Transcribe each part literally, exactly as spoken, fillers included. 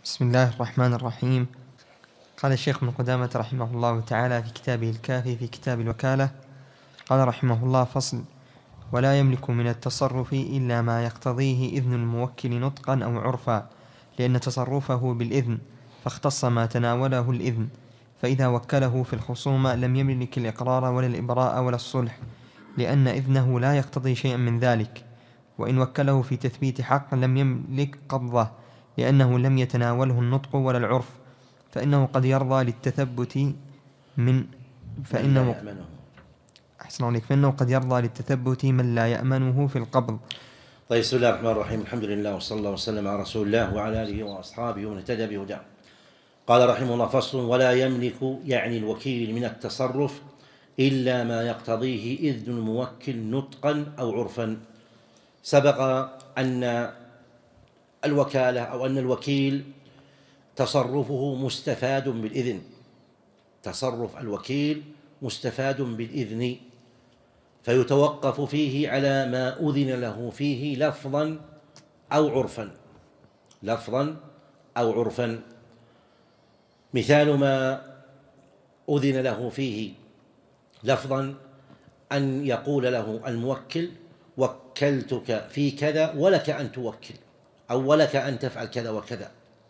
بسم الله الرحمن الرحيم. قال الشيخ ابن قدامة رحمه الله تعالى في كتابه الكافي في كتاب الوكالة، قال رحمه الله: فصل: ولا يملك من التصرف إلا ما يقتضيه إذن الموكل نطقا أو عرفا، لأن تصرفه بالإذن فاختص ما تناوله الإذن، فإذا وكله في الخصومة لم يملك الإقرار ولا الإبراء ولا الصلح، لأن إذنه لا يقتضي شيئا من ذلك. وإن وكله في تثبيت حق لم يملك قبضه، لأنه لم يتناوله النطق ولا العرف، فإنه قد يرضى للتثبت من فإنه أحسن عليك فإنه قد يرضى للتثبت من لا يأمنه في القبض. طيب، بسم الله الرحمن الرحيم. الحمد لله وصلى الله وسلم على رسول الله وعلى آله وأصحابه ومن اهتدى بهداه. قال رحمه الله: فصل: ولا يملك يعني الوكيل من التصرف إلا ما يقتضيه إذن الموكل نطقا أو عرفا. سبق أن الوكالة أو أن الوكيل تصرفه مستفاد بالإذن، تصرف الوكيل مستفاد بالإذن، فيتوقف فيه على ما أذن له فيه لفظا أو عرفا، لفظا أو عرفا. مثال ما أذن له فيه لفظا أن يقول له الموكل: وكلتك في كذا ولك أن توكل، أو ولك أن تفعل كذا وكذا.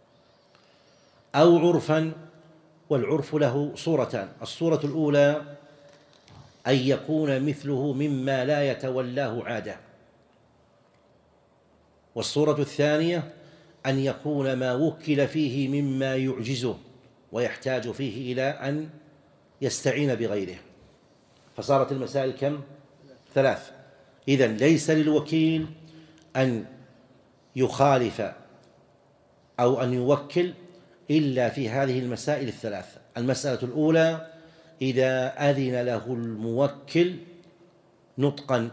أو عرفا، والعرف له صورتان: الصورة الأولى أن يكون مثله مما لا يتولاه عادة، والصورة الثانية أن يكون ما وكل فيه مما يعجزه ويحتاج فيه إلى أن يستعين بغيره. فصارت المسائل كم؟ ثلاث. إذن ليس للوكيل أن يخالف أو أن يوكل إلا في هذه المسائل الثلاث. المسألة الأولى: إذا أذن له الموكل نطقا.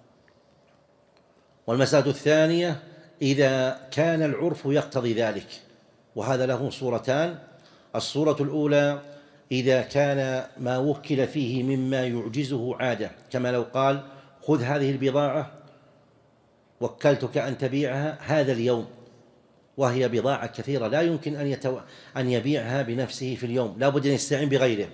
والمسألة الثانية: إذا كان العرف يقتضي ذلك، وهذا له صورتان: الصورة الأولى إذا كان ما وكل فيه مما يعجزه عادة، كما لو قال: خذ هذه البضاعة وكلتك أن تبيعها هذا اليوم، وهي بضاعة كثيرة لا يمكن أن, يتو... أن يبيعها بنفسه في اليوم، لا بد أن يستعين بغيره،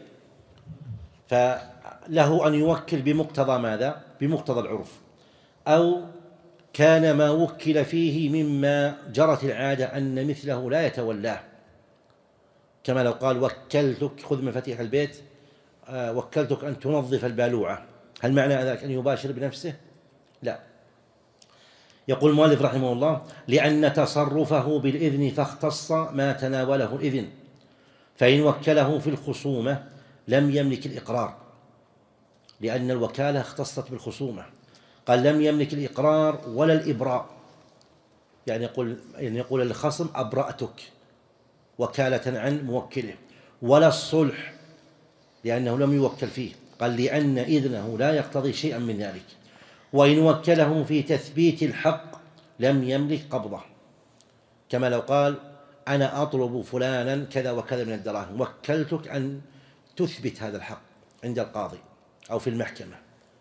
فله أن يوكل بمقتضى ماذا؟ بمقتضى العرف. أو كان ما وكل فيه مما جرت العادة أن مثله لا يتولاه، كما لو قال: وكلتك خذ مفاتيح البيت، آه وكلتك أن تنظف البالوعة، هل معنى ذلك أن يباشر بنفسه؟ لا. يقول المؤلف رحمه الله: لأن تصرفه بالإذن فاختص ما تناوله الإذن، فإن وكله في الخصومة لم يملك الإقرار، لأن الوكالة اختصت بالخصومة. قال: لم يملك الإقرار ولا الإبراء، يعني يقول, يعني يقول للخصم: أبرأتك وكالة عن موكله، ولا الصلح لأنه لم يوكل فيه. قال: لأن إذنه لا يقتضي شيئا من ذلك. وإن وكله في تثبيت الحق لم يملك قبضه، كما لو قال: أنا أطلب فلانا كذا وكذا من الدراهم، وكلتك أن تثبت هذا الحق عند القاضي أو في المحكمة،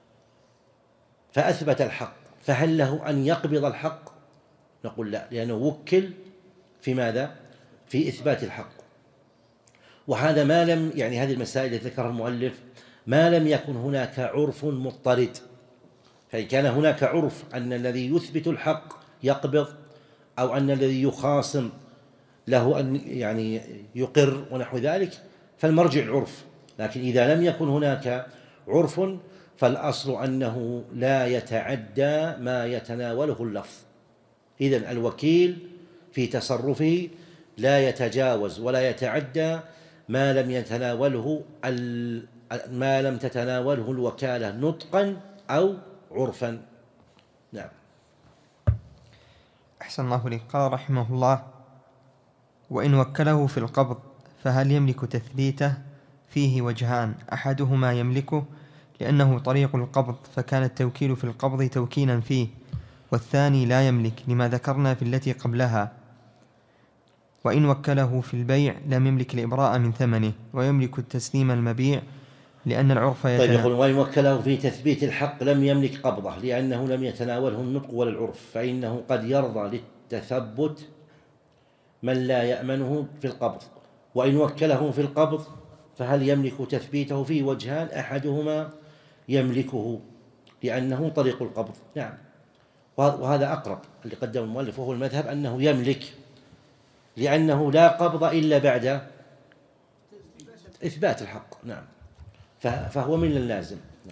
فأثبت الحق، فهل له أن يقبض الحق؟ نقول لا، لأنه وكل في ماذا؟ في إثبات الحق. وهذا ما لم يعني هذه المسائل التي ذكرها المؤلف ما لم يكن هناك عرف مضطرد. فإن كان هناك عرف أن الذي يثبت الحق يقبض، أو أن الذي يخاصم له أن يعني يقر ونحو ذلك، فالمرجع العرف. لكن إذا لم يكن هناك عرف فالأصل أنه لا يتعدى ما يتناوله اللفظ. إذن الوكيل في تصرفه لا يتجاوز ولا يتعدى ما لم يتناوله ما لم تتناوله الوكالة نطقا أو عرفا. نعم. أحسن الله إليك. قال رحمه الله: وإن وكله في القبض فهل يملك تثبيته؟ فيه وجهان: أحدهما يملكه لأنه طريق القبض، فكان التوكيل في القبض توكيلا فيه، والثاني لا يملك لما ذكرنا في التي قبلها. وإن وكله في البيع لم يملك الإبراء من ثمنه، ويملك التسليم المبيع لأن العرف يتناول. طيب، يقول: وإن وكله في تثبيت الحق لم يملك قبضه، لأنه لم يتناوله النطق ولا العرف، فإنه قد يرضى للتثبت من لا يأمنه في القبض، وإن وكله في القبض فهل يملك تثبيته؟ فيه وجهان، أحدهما يملكه لأنه طريق القبض، نعم، وهذا أقرب اللي قدم المؤلف، وهو المذهب أنه يملك لأنه لا قبض إلا بعد إثبات الحق، نعم، فهو من اللازم، نعم.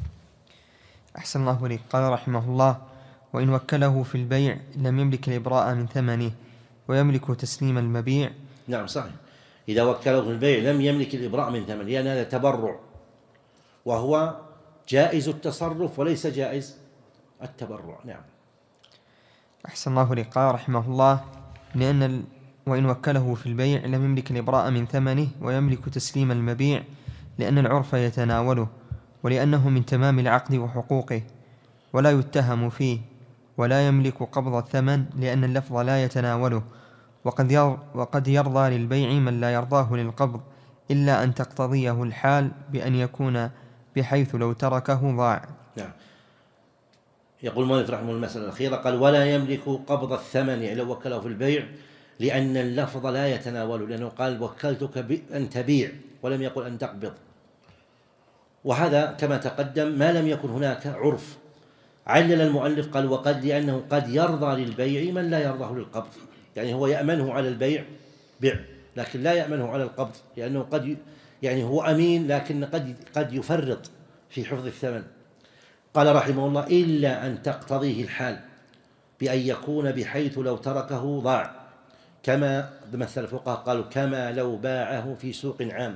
أحسن الله إليك. قال رحمه الله: وإن وكله في البيع لم يملك الإبراء من ثمنه ويملك تسليم المبيع. نعم صحيح، إذا وكله في البيع لم يملك الإبراء من ثمنه، لأن هذا تبرع، وهو جائز التصرف وليس جائز التبرع، نعم. أحسن الله إليك. قال رحمه الله: لأن ال... وإن وكله في البيع لم يملك الإبراء من ثمنه ويملك تسليم المبيع، لأن العرف يتناوله، ولأنه من تمام العقد وحقوقه، ولا يتهم فيه، ولا يملك قبض الثمن لأن اللفظ لا يتناوله، وقد, ير... وقد يرضى للبيع من لا يرضاه للقبض، إلا أن تقتضيه الحال بأن يكون بحيث لو تركه ضاع. نعم. يقول المؤلف رحمه الله المسألة الأخيرة، قال: ولا يملك قبض الثمن، يعني لو وكله في البيع، لأن اللفظ لا يتناوله، لأنه قال: وكلتك أن تبيع، ولم يقل أن تقبض، وهذا كما تقدم ما لم يكن هناك عرف. علل المؤلف قال: وقد لأنه قد يرضى للبيع من لا يرضاه للقبض، يعني هو يأمنه على البيع بيع، لكن لا يأمنه على القبض، لأنه قد يعني هو أمين لكن قد قد يفرط في حفظ الثمن. قال رحمه الله: إلا أن تقتضيه الحال بأن يكون بحيث لو تركه ضاع، كما مثل الفقهاء قالوا: كما لو باعه في سوق عام،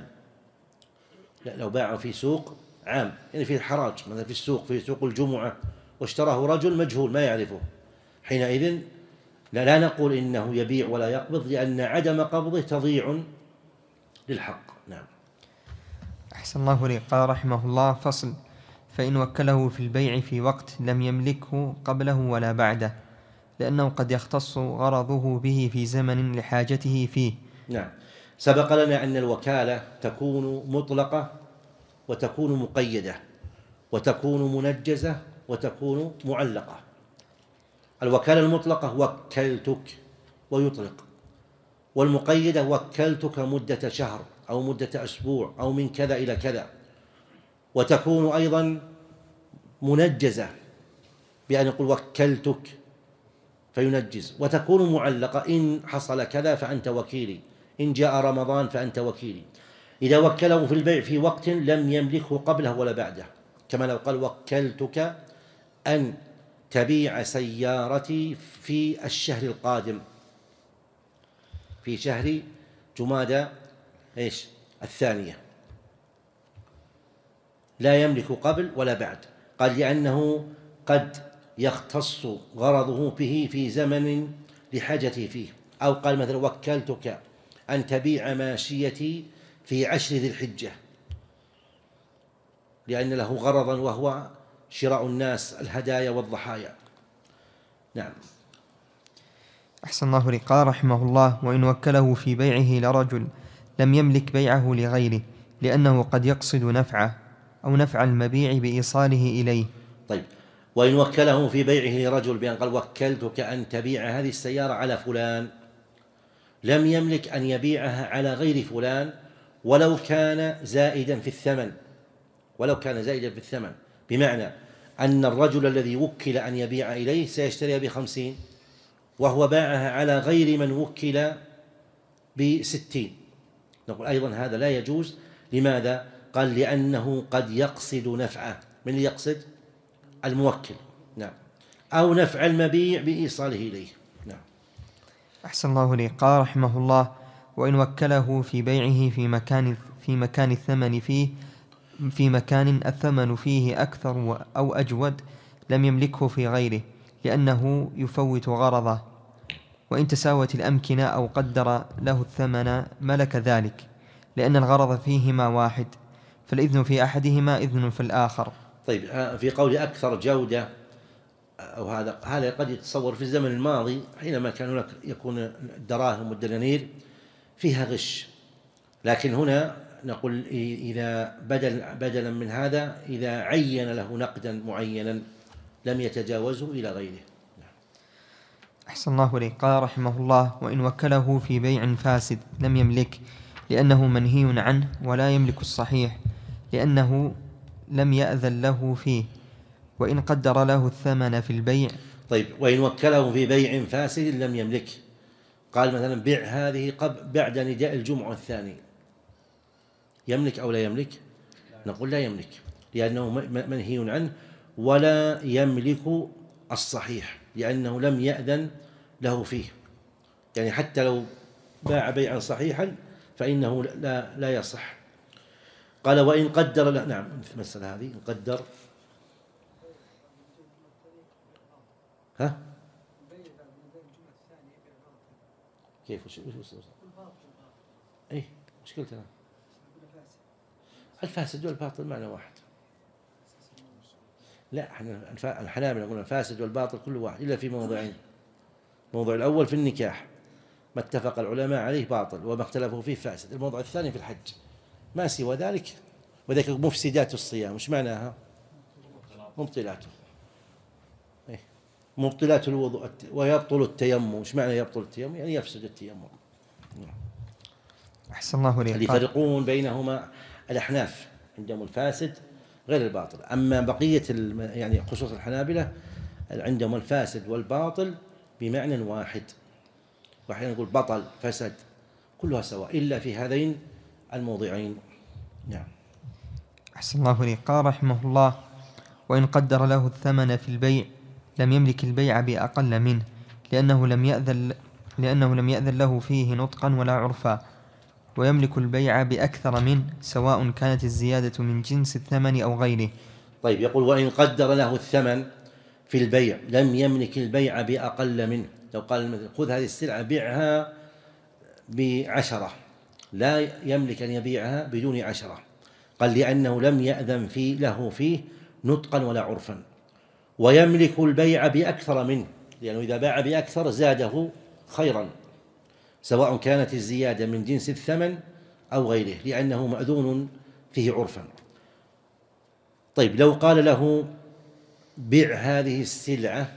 لو باعه في سوق عام يعني في الحراج، مثلا في السوق، في سوق الجمعة، واشتراه رجل مجهول ما يعرفه، حينئذ لا, لا نقول إنه يبيع ولا يقبض، لأن عدم قبضه تضيع للحق، نعم. أحسن الله إليك. قال رحمه الله: فصل: فإن وكله في البيع في وقت لم يملكه قبله ولا بعده، لأنه قد يختص غرضه به في زمن لحاجته فيه. نعم، سبق لنا أن الوكالة تكون مطلقة وتكون مقيدة وتكون منجزة وتكون معلقة. الوكالة المطلقة: وكلتك، ويطلق، والمقيدة: وكلتك مدة شهر أو مدة أسبوع أو من كذا إلى كذا، وتكون أيضا منجزة بأن يقول: وكلتك فينجز، وتكون معلقة: إن حصل كذا فأنت وكيلي، إن جاء رمضان فأنت وكيلي. إذا وكله في البيع في وقت لم يملكه قبله ولا بعده، كما لو قال: وكلتك أن تبيع سيارتي في الشهر القادم، في شهر جمادى إيش الثانية، لا يملك قبل ولا بعد. قال: لأنه قد يختص غرضه به في زمن لحاجته فيه. أو قال مثلا: وكلتك أن تبيع ماشيتي في عشر ذي الحجة، لأن له غرضا وهو شراء الناس الهدايا والضحايا، نعم. أحسن الله إليك. قال رحمه الله: وإن وكله في بيعه لرجل لم يملك بيعه لغيره، لأنه قد يقصد نفعه أو نفع المبيع بإيصاله إليه. طيب، وإن وكله في بيعه لرجل بأن قال: وكلتك أن تبيع هذه السيارة على فلان، لم يملك أن يبيعها على غير فلان ولو كان زائدا في الثمن، ولو كان زائدا في الثمن، بمعنى أن الرجل الذي وكل أن يبيع إليه سيشتريها بخمسين، وهو باعها على غير من وكل بستين، نقول أيضا هذا لا يجوز. لماذا؟ قال: لأنه قد يقصد نفعه. من اللي يقصد؟ الموكل، نعم، أو نفع المبيع بإيصاله إليه، نعم. أحسن الله إليك. قال رحمه الله: وإن وكله في بيعه في مكان في مكان الثمن فيه في مكان الثمن فيه أكثر أو أجود لم يملكه في غيره، لأنه يفوت غرضه، وإن تساوت الأمكنة أو قدر له الثمن ملك ذلك، لأن الغرض فيهما واحد، فالإذن في أحدهما إذن في الآخر. طيب، في قول أكثر جودة، أو هذا هذا قد يتصور في الزمن الماضي حينما كان هناك يكون الدراهم والدنانير فيها غش، لكن هنا نقول إذا بدل بدلا من هذا إذا عين له نقدا معينا لم يتجاوزه إلى غيره. أحسن الله إليك. قال رحمه الله: وإن وكله في بيع فاسد لم يملك، لأنه منهي عنه، ولا يملك الصحيح لأنه لم يأذن له فيه، وإن قدر له الثمن في البيع. طيب، وإن وكله في بيع فاسد لم يملك، قال مثلا بيع هذه قبل بعد نداء الجمعة الثاني، يملك أو لا يملك؟ نقول لا يملك، لأنه منهي عنه، ولا يملك الصحيح لأنه لم يأذن له فيه. يعني حتى لو باع بيعا صحيحا فإنه لا, لا يصح. قال وإن قدر لا. نعم، المسألة هذه إن قدر ها كيف وش وش اي مشكلتنا الفاسد والباطل معنى واحد. لا، احنا الحنابلة نقول الفاسد والباطل كل واحد الا في موضعين. الموضوع الاول في النكاح، ما اتفق العلماء عليه باطل وما اختلفوا فيه فاسد. الموضوع الثاني في الحج، ما سوى ذلك. وذلك مفسدات الصيام، وش معناها؟ مبطلاته. إيه؟ مبطلات الوضوء. ويبطل التيمم، وش معنى يبطل التيمم؟ يعني يفسد التيمم. أحسن الله إليك. اللي يفرقون بينهما الأحناف، عندهم الفاسد غير الباطل. أما بقية يعني خصوص الحنابلة عندهم الفاسد والباطل بمعنى واحد، وأحيانا نقول بطل فسد، كلها سواء إلا في هذين الموضعين. نعم. أحسن الله إليك. قال رحمه الله: وإن قدر له الثمن في البيع لم يملك البيع بأقل منه، لأنه لم يأذن لأنه لم يأذن له فيه نطقا ولا عرفا، ويملك البيع بأكثر منه، سواء كانت الزيادة من جنس الثمن أو غيره. طيب، يقول وإن قدر له الثمن في البيع لم يملك البيع بأقل منه. لو قال خذ هذه السلعة بيعها بعشرة، لا يملك أن يبيعها بدون عشرة. قال لأنه لم يأذن في له فيه نطقا ولا عرفا. ويملك البيع بأكثر منه، لأنه إذا باع بأكثر زاده خيرا، سواء كانت الزيادة من جنس الثمن أو غيره، لأنه مأذون فيه عرفا. طيب، لو قال له بيع هذه السلعة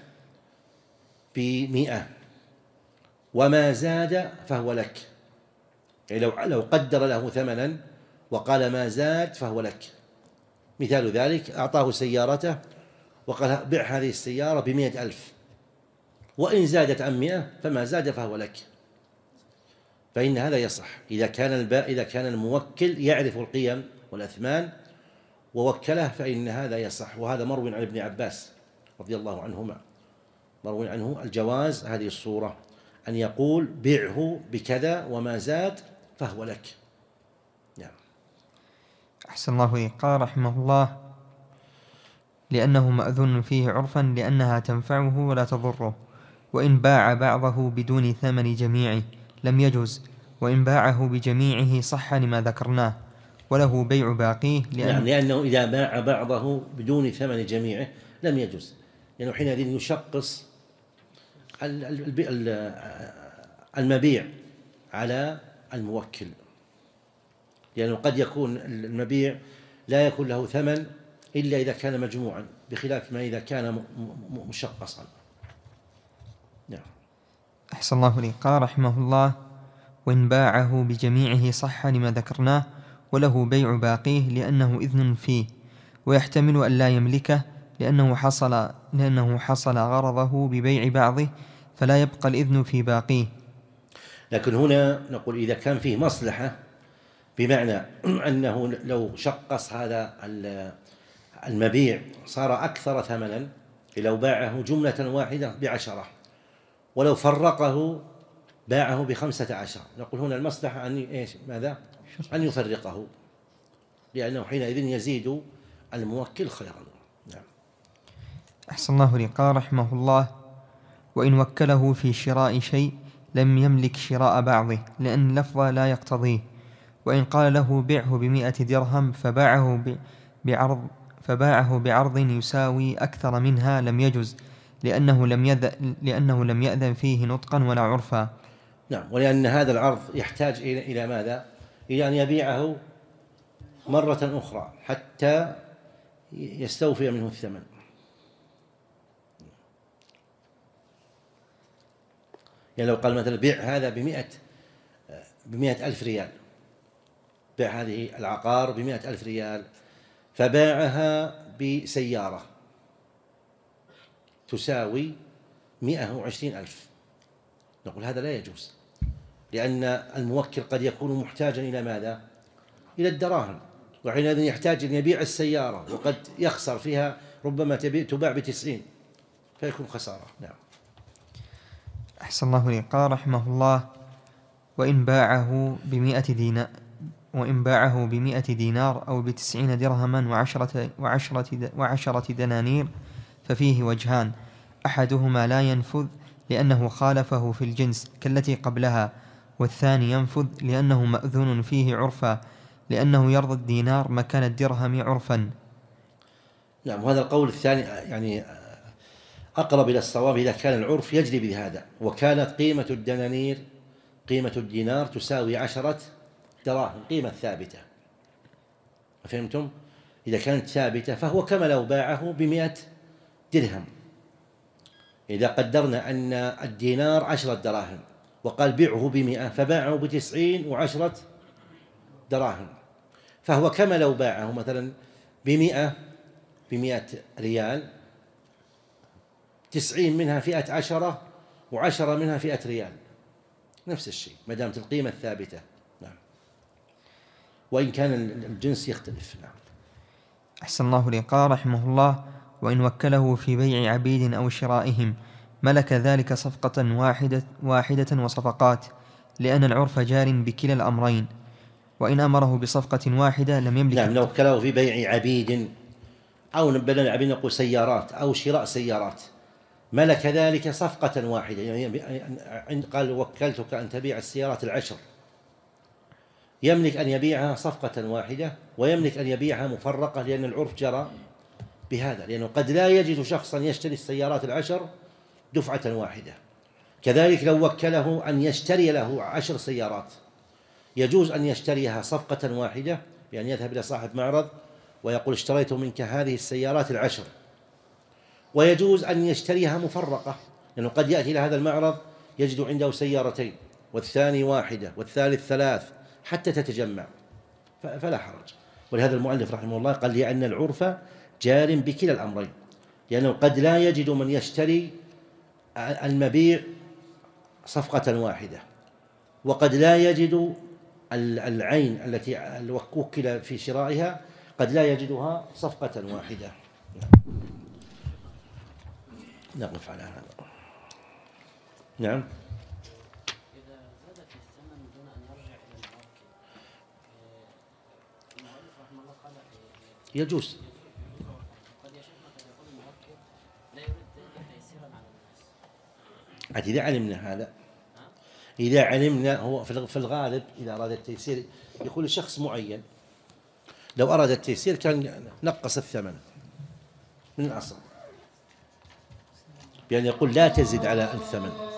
بمئة وما زاد فهو لك، يعني لو لو قدر له ثمنا وقال ما زاد فهو لك. مثال ذلك أعطاه سيارته وقال بيع هذه السيارة بمئة ألف، وإن زادت عن مئة فما زاد فهو لك، فإن هذا يصح إذا كان الباء إذا كان الموكل يعرف القيم والأثمان ووكله، فإن هذا يصح. وهذا مروي عن ابن عباس رضي الله عنهما، مروي عنه الجواز هذه الصورة، أن يقول بيعه بكذا وما زاد فهو لك. نعم. أحسن الله إليك. قال رحمه الله: لأنه مأذون فيه عرفا، لأنها تنفعه ولا تضره. وإن باع بعضه بدون ثمن جميعه لم يجوز، وإن باعه بجميعه صح لما ذكرناه، وله بيع باقيه. لأن نعم، لأنه إذا باع بعضه بدون ثمن جميعه لم يجوز، لأنه حينئذ يشقص المبيع على الموكل، لأنه قد يكون المبيع لا يكون له ثمن إلا إذا كان مجموعا، بخلاف ما إذا كان مشقصا. نعم. أحسن الله إليك. قال رحمه الله: وإن باعه بجميعه صح لما ذكرناه، وله بيع باقيه، لأنه إذن فيه، ويحتمل أن لا يملكه، لأنه حصل لأنه حصل غرضه ببيع بعضه، فلا يبقى الإذن في باقيه. لكن هنا نقول إذا كان فيه مصلحة، بمعنى أنه لو شقص هذا المبيع صار أكثر ثمنا، لو باعه جملة واحدة بعشرة ولو فرقه باعه بخمسة عشر، نقول هنا المصلحة أن إيش ماذا؟ أن يفرقه، لأنه حينئذ يزيد الموكل خيرا. نعم. أحسن الله إليك. قال رحمه الله: وإن وكله في شراء شيء لم يملك شراء بعضه، لأن اللفظ لا يقتضيه. وإن قال له بيعه بمئة درهم فباعه بعرض فباعه بعرض يساوي أكثر منها لم يجز، لأنه لم يأذن لأنه لم يأذن فيه نطقا ولا عرفا. نعم، ولأن هذا العرض يحتاج إلى إلى ماذا؟ إلى أن يبيعه مرة أخرى حتى يستوفي منه الثمن. يعني لو قال مثلا بيع هذا بمئة بمئة ألف ريال، بيع هذه العقار بمئة ألف ريال، فباعها بسيارة تساوي مئة وعشرين ألف، نقول هذا لا يجوز، لأن الموكل قد يكون محتاجا إلى ماذا؟ إلى الدراهم، وحينئذ يحتاج أن يبيع السيارة وقد يخسر فيها، ربما تباع بتسعين فيكون خسارة. نعم. أحسن الله إليك. قال رحمه الله: وإن باعه بمئة دينار وإن باعه بمئة دينار أو بتسعين درهما وعشرة, وعشرة, وعشرة دنانير ففيه وجهان: أحدهما لا ينفذ لأنه خالفه في الجنس كالتي قبلها، والثاني ينفذ لأنه مأذون فيه عرفا، لأنه يرضى الدينار مكان الدرهم عرفا. نعم. وهذا القول الثاني يعني أقرب إلى الصواب إذا كان العرف يجري بهذا، وكانت قيمة الدنانير قيمة الدينار تساوي عشرة دراهم، قيمة ثابتة، فهمتم؟ إذا كانت ثابتة فهو كما لو باعه بمئة درهم. إذا قدرنا أن الدينار عشرة دراهم وقال بيعه بمئة فباعه بتسعين وعشرة دراهم، فهو كما لو باعه مثلا بمئة بمئة ريال، تسعين منها فئة عشرة وعشرة منها فئة ريال، نفس الشيء ما دامت القيمة الثابتة. نعم. وإن كان الجنس يختلف. نعم. أحسن الله إليك. قال رحمه الله: وإن وكله في بيع عبيد أو شرائهم ملك ذلك صفقة واحدة, واحدة وصفقات، لأن العرف جار بكلا الأمرين. وإن أمره بصفقة واحدة لم يملك. نعم. لو وكله في بيع عبيد، أو بدل العبيد نقول سيارات أو شراء سيارات، ملك ذلك صفقة واحدة، يعني قال وكلتك أن تبيع السيارات العشر، يملك أن يبيعها صفقة واحدة، ويملك أن يبيعها مفرقة، لأن العرف جرى بهذا، لأنه قد لا يجد شخصا يشتري السيارات العشر دفعة واحدة. كذلك لو وكله أن يشتري له عشر سيارات، يجوز أن يشتريها صفقة واحدة، يعني يذهب إلى صاحب معرض ويقول اشتريت منك هذه السيارات العشر، ويجوز أن يشتريها مفرقة، لأنه قد يأتي إلى هذا المعرض يجد عنده سيارتين، والثاني واحدة والثالث ثلاث، حتى تتجمع، فلا حرج. ولهذا المؤلف رحمه الله قال: لأن العرف جار بكلا الأمرين، لأنه قد لا يجد من يشتري المبيع صفقة واحدة، وقد لا يجد العين التي وكل في شرائها قد لا يجدها صفقة واحدة. نقف على هذا. نعم. إذا زاد في الثمن دون أن يرجع إلى الموكل، المؤلف رحمه الله قال يجوز. قد يا شيخنا قد يكون الموكل لا يريد تيسيرا على الناس. عاد إذا علمنا هذا، إذا علمنا هو في الغالب إذا أراد التيسير يقول لشخص معين، لو أراد التيسير كان نقص الثمن من الأصل، بأن يقول لا تزد على الثمن.